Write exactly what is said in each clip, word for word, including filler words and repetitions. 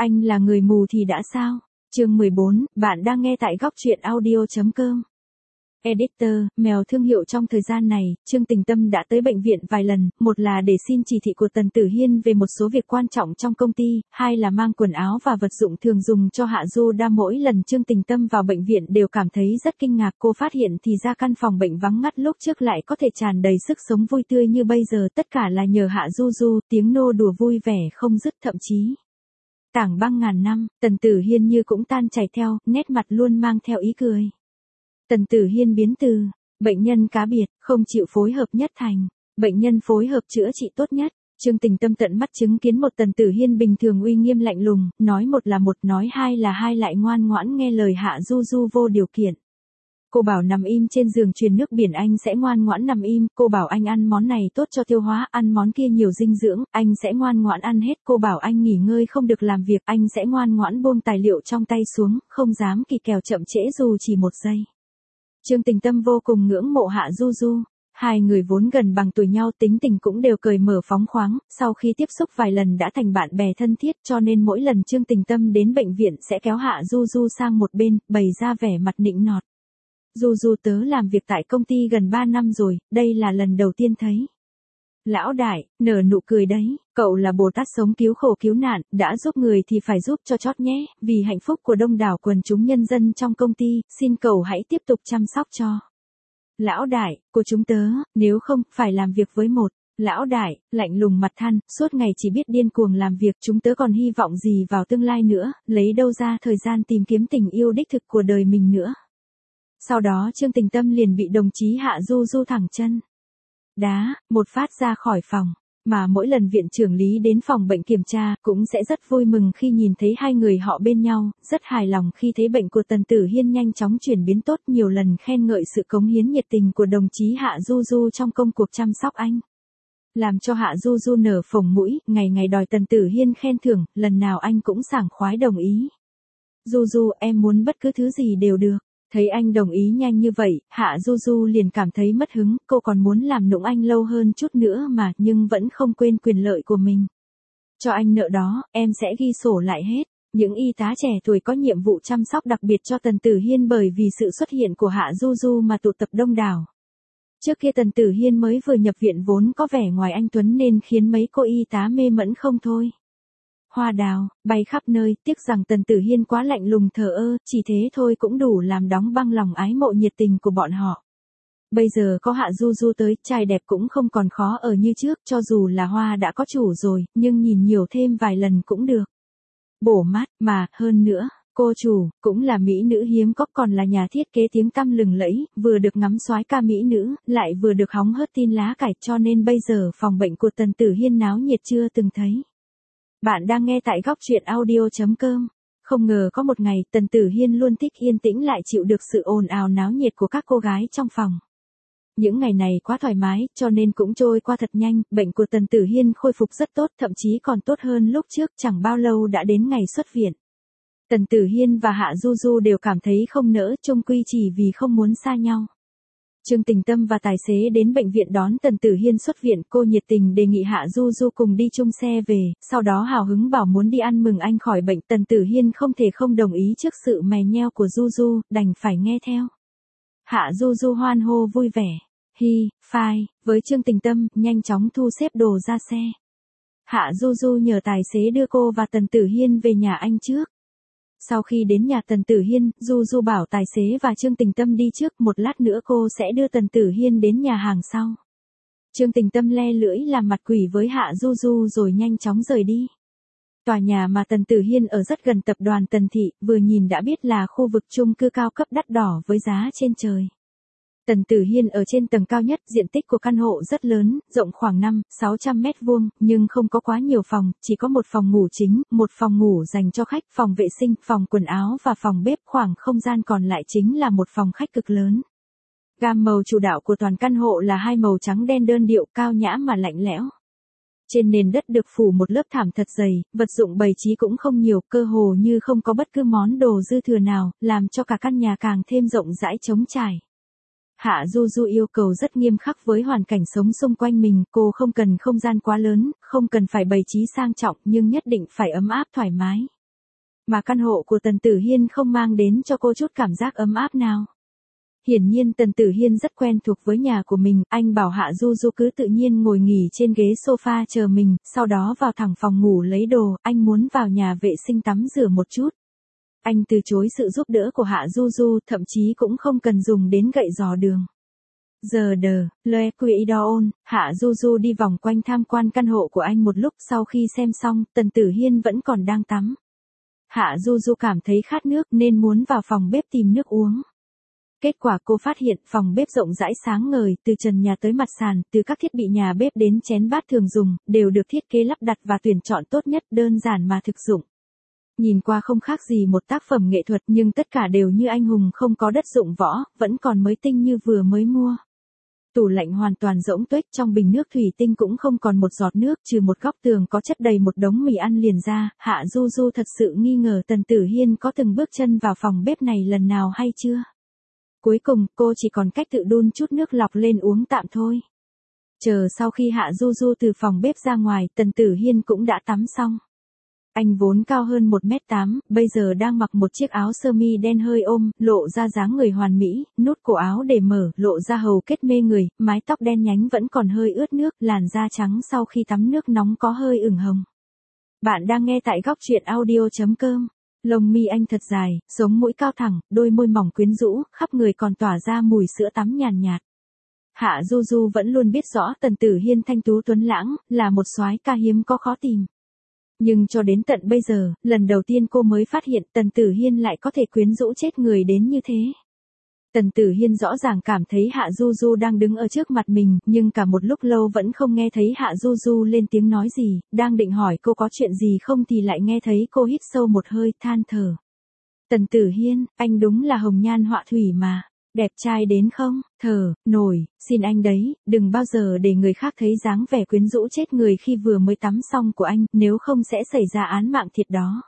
Anh là người mù thì đã sao? Chương mười bốn, bạn đang nghe tại góc truyện audio chấm com. Editor, mèo thương hiệu trong thời gian này, Trương Tình Tâm đã tới bệnh viện vài lần, một là để xin chỉ thị của Tần Tử Hiên về một số việc quan trọng trong công ty, hai là mang quần áo và vật dụng thường dùng cho Hạ Du Đa. Mỗi lần Trương Tình Tâm vào bệnh viện đều cảm thấy rất kinh ngạc, cô phát hiện thì ra căn phòng bệnh vắng ngắt lúc trước lại có thể tràn đầy sức sống vui tươi như bây giờ, tất cả là nhờ Hạ Du Du, tiếng nô đùa vui vẻ không dứt, thậm chí tảng băng ngàn năm, Tần Tử Hiên như cũng tan chảy theo, nét mặt luôn mang theo ý cười. Tần Tử Hiên biến từ bệnh nhân cá biệt, không chịu phối hợp nhất thành bệnh nhân phối hợp chữa trị tốt nhất. Trương Tình Tâm tận mắt chứng kiến một Tần Tử Hiên bình thường uy nghiêm lạnh lùng, nói một là một, nói hai là hai, lại ngoan ngoãn nghe lời Hạ Du Du vô điều kiện. Cô bảo nằm im trên giường truyền nước biển anh sẽ ngoan ngoãn nằm im, cô bảo anh ăn món này tốt cho tiêu hóa, ăn món kia nhiều dinh dưỡng, anh sẽ ngoan ngoãn ăn hết, cô bảo anh nghỉ ngơi không được làm việc, anh sẽ ngoan ngoãn buông tài liệu trong tay xuống, không dám kỳ kèo chậm trễ dù chỉ một giây. Trương Tình Tâm vô cùng ngưỡng mộ Hạ Du Du, hai người vốn gần bằng tuổi nhau, tính tình cũng đều cởi mở phóng khoáng, sau khi tiếp xúc vài lần đã thành bạn bè thân thiết, cho nên mỗi lần Trương Tình Tâm đến bệnh viện sẽ kéo Hạ Du Du sang một bên, bày ra vẻ mặt nịnh nọt. Du Du tớ làm việc tại công ty gần ba năm rồi, đây là lần đầu tiên thấy. Lão đại, nở nụ cười đấy, cậu là Bồ Tát sống cứu khổ cứu nạn, đã giúp người thì phải giúp cho chót nhé, vì hạnh phúc của đông đảo quần chúng nhân dân trong công ty, xin cậu hãy tiếp tục chăm sóc cho. Lão đại, của chúng tớ, nếu không, phải làm việc với một. Lão đại, lạnh lùng mặt than, suốt ngày chỉ biết điên cuồng làm việc, chúng tớ còn hy vọng gì vào tương lai nữa, lấy đâu ra thời gian tìm kiếm tình yêu đích thực của đời mình nữa. Sau đó Trương Tình Tâm liền bị đồng chí Hạ Du Du thẳng chân đá, một phát ra khỏi phòng, mà mỗi lần viện trưởng Lý đến phòng bệnh kiểm tra, cũng sẽ rất vui mừng khi nhìn thấy hai người họ bên nhau, rất hài lòng khi thấy bệnh của Tần Tử Hiên nhanh chóng chuyển biến tốt, nhiều lần khen ngợi sự cống hiến nhiệt tình của đồng chí Hạ Du Du trong công cuộc chăm sóc anh. Làm cho Hạ Du Du nở phồng mũi, ngày ngày đòi Tần Tử Hiên khen thưởng, lần nào anh cũng sảng khoái đồng ý. Du Du, em muốn bất cứ thứ gì đều được. Thấy anh đồng ý nhanh như vậy, Hạ Du Du liền cảm thấy mất hứng, cô còn muốn làm nũng anh lâu hơn chút nữa mà, nhưng vẫn không quên quyền lợi của mình. Cho anh nợ đó, em sẽ ghi sổ lại hết. Những y tá trẻ tuổi có nhiệm vụ chăm sóc đặc biệt cho Tần Tử Hiên, bởi vì sự xuất hiện của Hạ Du Du mà tụ tập đông đảo. Trước kia Tần Tử Hiên mới vừa nhập viện vốn có vẻ ngoài anh tuấn nên khiến mấy cô y tá mê mẩn không thôi. Hoa đào, bay khắp nơi, tiếc rằng Tần Tử Hiên quá lạnh lùng thờ ơ, chỉ thế thôi cũng đủ làm đóng băng lòng ái mộ nhiệt tình của bọn họ. Bây giờ có Hạ Du Du tới, trai đẹp cũng không còn khó ở như trước, cho dù là hoa đã có chủ rồi, nhưng nhìn nhiều thêm vài lần cũng được. Bổ mắt, mà, hơn nữa, cô chủ, cũng là mỹ nữ hiếm có, còn là nhà thiết kế tiếng tăm lừng lẫy, vừa được ngắm soái ca mỹ nữ, lại vừa được hóng hớt tin lá cải, cho nên bây giờ phòng bệnh của Tần Tử Hiên náo nhiệt chưa từng thấy. Bạn đang nghe tại góc truyện audio chấm com. Không ngờ có một ngày, Tần Tử Hiên luôn thích yên tĩnh lại chịu được sự ồn ào náo nhiệt của các cô gái trong phòng. Những ngày này quá thoải mái, cho nên cũng trôi qua thật nhanh, bệnh của Tần Tử Hiên khôi phục rất tốt, thậm chí còn tốt hơn lúc trước, chẳng bao lâu đã đến ngày xuất viện. Tần Tử Hiên và Hạ Du Du đều cảm thấy không nỡ, chung quy chỉ vì không muốn xa nhau. Trương Tình Tâm và tài xế đến bệnh viện đón Tần Tử Hiên xuất viện, cô nhiệt tình đề nghị Hạ Du Du cùng đi chung xe về, sau đó hào hứng bảo muốn đi ăn mừng anh khỏi bệnh. Tần Tử Hiên không thể không đồng ý trước sự mè nheo của Du Du, đành phải nghe theo. Hạ Du Du hoan hô vui vẻ, hi, phai, với Trương Tình Tâm, nhanh chóng thu xếp đồ ra xe. Hạ Du Du nhờ tài xế đưa cô và Tần Tử Hiên về nhà anh trước. Sau khi đến nhà Tần Tử Hiên, Du Du bảo tài xế và Trương Tình Tâm đi trước, một lát nữa cô sẽ đưa Tần Tử Hiên đến nhà hàng sau. Trương Tình Tâm le lưỡi làm mặt quỷ với Hạ Du Du rồi nhanh chóng rời đi. Tòa nhà mà Tần Tử Hiên ở rất gần tập đoàn Tần Thị, vừa nhìn đã biết là khu vực chung cư cao cấp đắt đỏ với giá trên trời. Tần Tử Hiên ở trên tầng cao nhất, diện tích của căn hộ rất lớn, rộng khoảng năm sáu trăm mét vuông, nhưng không có quá nhiều phòng, chỉ có một phòng ngủ chính, một phòng ngủ dành cho khách, phòng vệ sinh, phòng quần áo và phòng bếp, khoảng không gian còn lại chính là một phòng khách cực lớn. Gam màu chủ đạo của toàn căn hộ là hai màu trắng đen đơn điệu, cao nhã mà lạnh lẽo. Trên nền đất được phủ một lớp thảm thật dày, vật dụng bày trí cũng không nhiều, cơ hồ như không có bất cứ món đồ dư thừa nào, làm cho cả căn nhà càng thêm rộng rãi trống trải. Hạ Du Du yêu cầu rất nghiêm khắc với hoàn cảnh sống xung quanh mình, cô không cần không gian quá lớn, không cần phải bày trí sang trọng, nhưng nhất định phải ấm áp thoải mái. Mà căn hộ của Tần Tử Hiên không mang đến cho cô chút cảm giác ấm áp nào. Hiển nhiên Tần Tử Hiên rất quen thuộc với nhà của mình, anh bảo Hạ Du Du cứ tự nhiên ngồi nghỉ trên ghế sofa chờ mình, sau đó vào thẳng phòng ngủ lấy đồ, anh muốn vào nhà vệ sinh tắm rửa một chút. Anh từ chối sự giúp đỡ của Hạ Du Du, thậm chí cũng không cần dùng đến gậy dò đường. Giờ đờ, Le Quidon, Hạ Du Du đi vòng quanh tham quan căn hộ của anh một lúc, sau khi xem xong, Tần Tử Hiên vẫn còn đang tắm. Hạ Du Du cảm thấy khát nước nên muốn vào phòng bếp tìm nước uống. Kết quả cô phát hiện phòng bếp rộng rãi sáng ngời, từ trần nhà tới mặt sàn, từ các thiết bị nhà bếp đến chén bát thường dùng, đều được thiết kế lắp đặt và tuyển chọn tốt nhất, đơn giản mà thực dụng. Nhìn qua không khác gì một tác phẩm nghệ thuật, nhưng tất cả đều như anh hùng không có đất dụng võ, vẫn còn mới tinh như vừa mới mua. Tủ lạnh hoàn toàn rỗng tuếch, trong bình nước thủy tinh cũng không còn một giọt nước, trừ một góc tường có chất đầy một đống mì ăn liền ra. Hạ Du Du thật sự nghi ngờ Tần Tử Hiên có từng bước chân vào phòng bếp này lần nào hay chưa. Cuối cùng, cô chỉ còn cách tự đun chút nước lọc lên uống tạm thôi. Chờ sau khi Hạ Du Du từ phòng bếp ra ngoài, Tần Tử Hiên cũng đã tắm xong. Anh vốn cao hơn một mét tám, bây giờ đang mặc một chiếc áo sơ mi đen hơi ôm, lộ ra dáng người hoàn mỹ, nút cổ áo để mở, lộ ra hầu kết mê người, mái tóc đen nhánh vẫn còn hơi ướt nước, làn da trắng sau khi tắm nước nóng có hơi ửng hồng. Bạn đang nghe tại góc truyện audio chấm com. Lông mi anh thật dài, sống mũi cao thẳng, đôi môi mỏng quyến rũ, khắp người còn tỏa ra mùi sữa tắm nhàn nhạt. Hạ Du Du vẫn luôn biết rõ Tần Tử Hiên thanh tú tuấn lãng, là một soái ca hiếm có khó tìm. Nhưng cho đến tận bây giờ, lần đầu tiên cô mới phát hiện Tần Tử Hiên lại có thể quyến rũ chết người đến như thế. Tần Tử Hiên rõ ràng cảm thấy Hạ Du Du đang đứng ở trước mặt mình, nhưng cả một lúc lâu vẫn không nghe thấy Hạ Du Du lên tiếng nói gì, đang định hỏi cô có chuyện gì không thì lại nghe thấy cô hít sâu một hơi, than thở. Tần Tử Hiên, anh đúng là hồng nhan họa thủy mà. Đẹp trai đến không, thở, nổi, xin anh đấy, đừng bao giờ để người khác thấy dáng vẻ quyến rũ chết người khi vừa mới tắm xong của anh, nếu không sẽ xảy ra án mạng thiệt đó.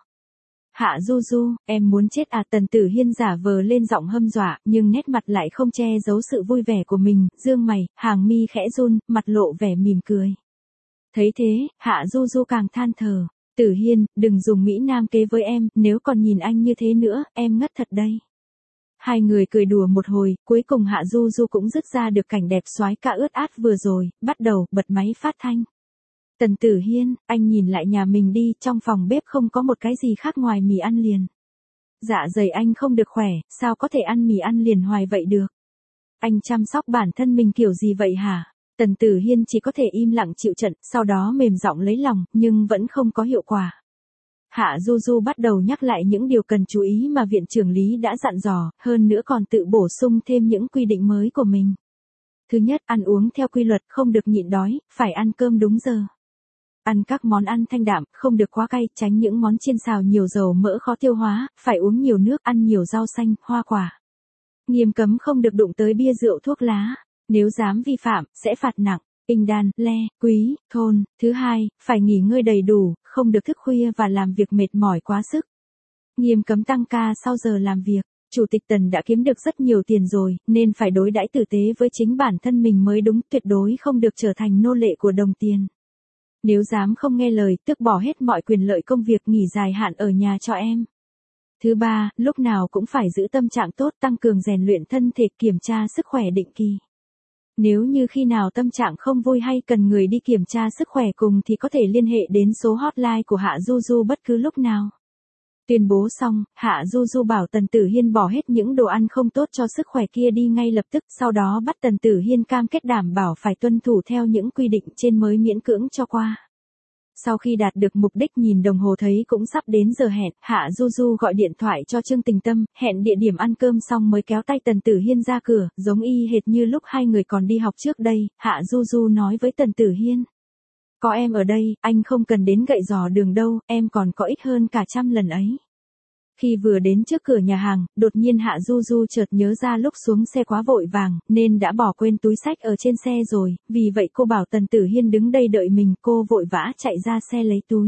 Hạ Du Du, em muốn chết à? Tần Tử Hiên giả vờ lên giọng hâm dọa, nhưng nét mặt lại không che giấu sự vui vẻ của mình, dương mày, hàng mi khẽ run, mặt lộ vẻ mỉm cười. Thấy thế, Hạ Du Du càng than thở, Tử Hiên, đừng dùng Mỹ Nam kế với em, nếu còn nhìn anh như thế nữa, em ngất thật đây. Hai người cười đùa một hồi, cuối cùng Hạ Du Du cũng dứt ra được cảnh đẹp soái ca ướt át vừa rồi, bắt đầu bật máy phát thanh. Tần Tử Hiên, anh nhìn lại nhà mình đi, trong phòng bếp không có một cái gì khác ngoài mì ăn liền. Dạ dày anh không được khỏe, sao có thể ăn mì ăn liền hoài vậy được? Anh chăm sóc bản thân mình kiểu gì vậy hả? Tần Tử Hiên chỉ có thể im lặng chịu trận, sau đó mềm giọng lấy lòng, nhưng vẫn không có hiệu quả. Hạ Du Du bắt đầu nhắc lại những điều cần chú ý mà viện trưởng Lý đã dặn dò, hơn nữa còn tự bổ sung thêm những quy định mới của mình. Thứ nhất, ăn uống theo quy luật, không được nhịn đói, phải ăn cơm đúng giờ. Ăn các món ăn thanh đạm, không được quá cay, tránh những món chiên xào nhiều dầu mỡ khó tiêu hóa, phải uống nhiều nước, ăn nhiều rau xanh, hoa quả. Nghiêm cấm không được đụng tới bia rượu thuốc lá, nếu dám vi phạm, sẽ phạt nặng. Kinh đan, le, quý, thôn. Thứ hai, phải nghỉ ngơi đầy đủ, không được thức khuya và làm việc mệt mỏi quá sức. Nghiêm cấm tăng ca sau giờ làm việc. Chủ tịch Tần đã kiếm được rất nhiều tiền rồi, nên phải đối đãi tử tế với chính bản thân mình mới đúng, tuyệt đối không được trở thành nô lệ của đồng tiền. Nếu dám không nghe lời, tước bỏ hết mọi quyền lợi công việc, nghỉ dài hạn ở nhà cho em. Thứ ba, lúc nào cũng phải giữ tâm trạng tốt, tăng cường rèn luyện thân thể, kiểm tra sức khỏe định kỳ. Nếu như khi nào tâm trạng không vui hay cần người đi kiểm tra sức khỏe cùng thì có thể liên hệ đến số hotline của Hạ Du Du bất cứ lúc nào. Tuyên bố xong, Hạ Du Du bảo Tần Tử Hiên bỏ hết những đồ ăn không tốt cho sức khỏe kia đi ngay lập tức, sau đó bắt Tần Tử Hiên cam kết đảm bảo phải tuân thủ theo những quy định trên mới miễn cưỡng cho qua. Sau khi đạt được mục đích, nhìn đồng hồ thấy cũng sắp đến giờ hẹn, Hạ Du Du gọi điện thoại cho Trương Tình Tâm, hẹn địa điểm ăn cơm xong mới kéo tay Tần Tử Hiên ra cửa, giống y hệt như lúc hai người còn đi học trước đây. Hạ Du Du nói với Tần Tử Hiên. Có em ở đây, anh không cần đến gậy dò đường đâu, em còn có ích hơn cả trăm lần ấy. Khi vừa đến trước cửa nhà hàng, đột nhiên Hạ Du Du chợt nhớ ra lúc xuống xe quá vội vàng, nên đã bỏ quên túi xách ở trên xe rồi, vì vậy cô bảo Tần Tử Hiên đứng đây đợi mình, cô vội vã chạy ra xe lấy túi.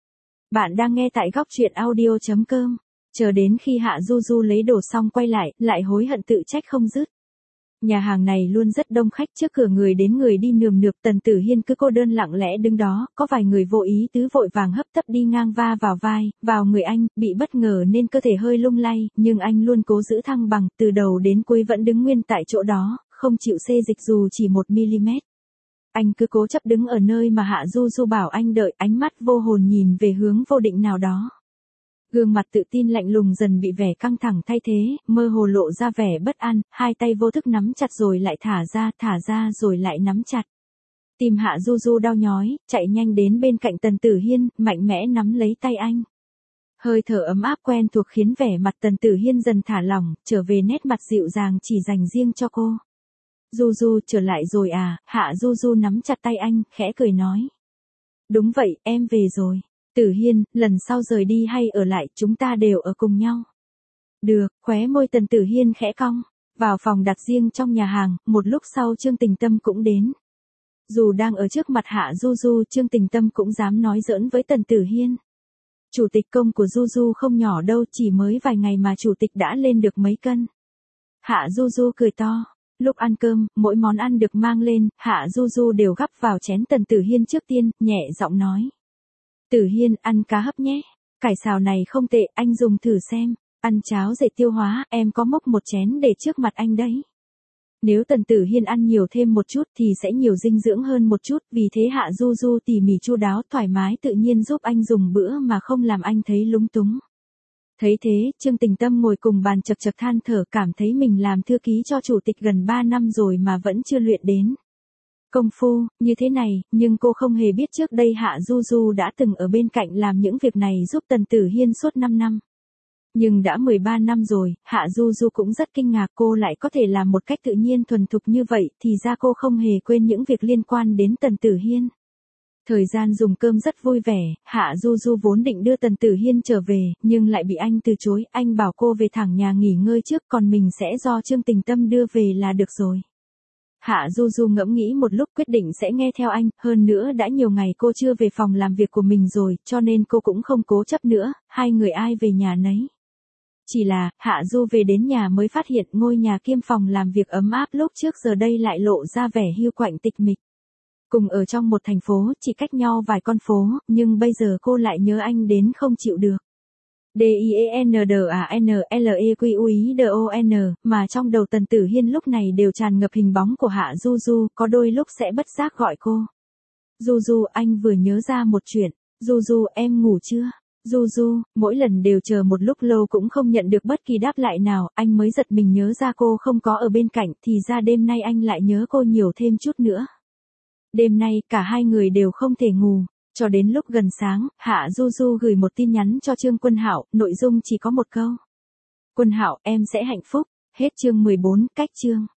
Bạn đang nghe tại góc truyện audio chấm com. Chờ đến khi Hạ Du Du lấy đồ xong quay lại, lại hối hận tự trách không dứt. Nhà hàng này luôn rất đông khách, trước cửa người đến người đi nườm nượp, Tần Tử Hiên cứ cô đơn lặng lẽ đứng đó, có vài người vô ý tứ vội vàng hấp tấp đi ngang va vào vai, vào người anh, bị bất ngờ nên cơ thể hơi lung lay, nhưng anh luôn cố giữ thăng bằng, từ đầu đến cuối vẫn đứng nguyên tại chỗ đó, không chịu xê dịch dù chỉ một mi-li-mét. Anh cứ cố chấp đứng ở nơi mà Hạ Du Du bảo anh đợi, ánh mắt vô hồn nhìn về hướng vô định nào đó. Gương mặt tự tin lạnh lùng dần bị vẻ căng thẳng thay thế, mơ hồ lộ ra vẻ bất an, hai tay vô thức nắm chặt rồi lại thả ra, thả ra rồi lại nắm chặt. Tim Hạ Du Du đau nhói, chạy nhanh đến bên cạnh Tần Tử Hiên, mạnh mẽ nắm lấy tay anh. Hơi thở ấm áp quen thuộc khiến vẻ mặt Tần Tử Hiên dần thả lỏng, trở về nét mặt dịu dàng chỉ dành riêng cho cô. Du Du, trở lại rồi à? Hạ Du Du nắm chặt tay anh, khẽ cười nói. Đúng vậy, em về rồi. Tử Hiên, lần sau rời đi hay ở lại, chúng ta đều ở cùng nhau. Được, khóe môi Tần Tử Hiên khẽ cong. Vào phòng đặt riêng trong nhà hàng, một lúc sau Trương Tình Tâm cũng đến. Dù đang ở trước mặt Hạ Du Du, Trương Tình Tâm cũng dám nói giỡn với Tần Tử Hiên. Chủ tịch công của Du Du không nhỏ đâu, chỉ mới vài ngày mà chủ tịch đã lên được mấy cân. Hạ Du Du cười to. Lúc ăn cơm, mỗi món ăn được mang lên, Hạ Du Du đều gắp vào chén Tần Tử Hiên trước tiên, nhẹ giọng nói. Tử Hiên, ăn cá hấp nhé. Cải xào này không tệ, anh dùng thử xem. Ăn cháo dễ tiêu hóa, em có múc một chén để trước mặt anh đấy. Nếu Tần Tử Hiên ăn nhiều thêm một chút thì sẽ nhiều dinh dưỡng hơn một chút, vì thế Hạ Du Du tỉ mỉ chu đáo thoải mái tự nhiên giúp anh dùng bữa mà không làm anh thấy lúng túng. Thấy thế, Trương Tình Tâm ngồi cùng bàn chật chật than thở, cảm thấy mình làm thư ký cho chủ tịch gần ba năm rồi mà vẫn chưa luyện đến công phu như thế này, nhưng cô không hề biết trước đây Hạ Du Du đã từng ở bên cạnh làm những việc này giúp Tần Tử Hiên suốt năm năm. Nhưng đã mười ba năm rồi, Hạ Du Du cũng rất kinh ngạc cô lại có thể làm một cách tự nhiên thuần thục như vậy, thì ra cô không hề quên những việc liên quan đến Tần Tử Hiên. Thời gian dùng cơm rất vui vẻ, Hạ Du Du vốn định đưa Tần Tử Hiên trở về, nhưng lại bị anh từ chối, anh bảo cô về thẳng nhà nghỉ ngơi trước, còn mình sẽ do Trương Tình Tâm đưa về là được rồi. Hạ Du Du ngẫm nghĩ một lúc quyết định sẽ nghe theo anh, hơn nữa đã nhiều ngày cô chưa về phòng làm việc của mình rồi, cho nên cô cũng không cố chấp nữa, hai người ai về nhà nấy. Chỉ là, Hạ Du về đến nhà mới phát hiện ngôi nhà kiêm phòng làm việc ấm áp lúc trước giờ đây lại lộ ra vẻ hiu quạnh tịch mịch. Cùng ở trong một thành phố, chỉ cách nhau vài con phố, nhưng bây giờ cô lại nhớ anh đến không chịu được. D I E N D A N L E Q U I D O N, mà trong đầu Tần Tử Hiên lúc này đều tràn ngập hình bóng của Hạ Du Du, có đôi lúc sẽ bất giác gọi cô. Du Du, anh vừa nhớ ra một chuyện. Du Du, em ngủ chưa? Du Du, mỗi lần đều chờ một lúc lâu cũng không nhận được bất kỳ đáp lại nào, anh mới giật mình nhớ ra cô không có ở bên cạnh, thì ra đêm nay anh lại nhớ cô nhiều thêm chút nữa. Đêm nay, cả hai người đều không thể ngủ. Cho đến lúc gần sáng, Hạ Du Du gửi một tin nhắn cho Trương Quân Hạo, nội dung chỉ có một câu. Quân Hạo, em sẽ hạnh phúc. Hết chương mười bốn, cách chương.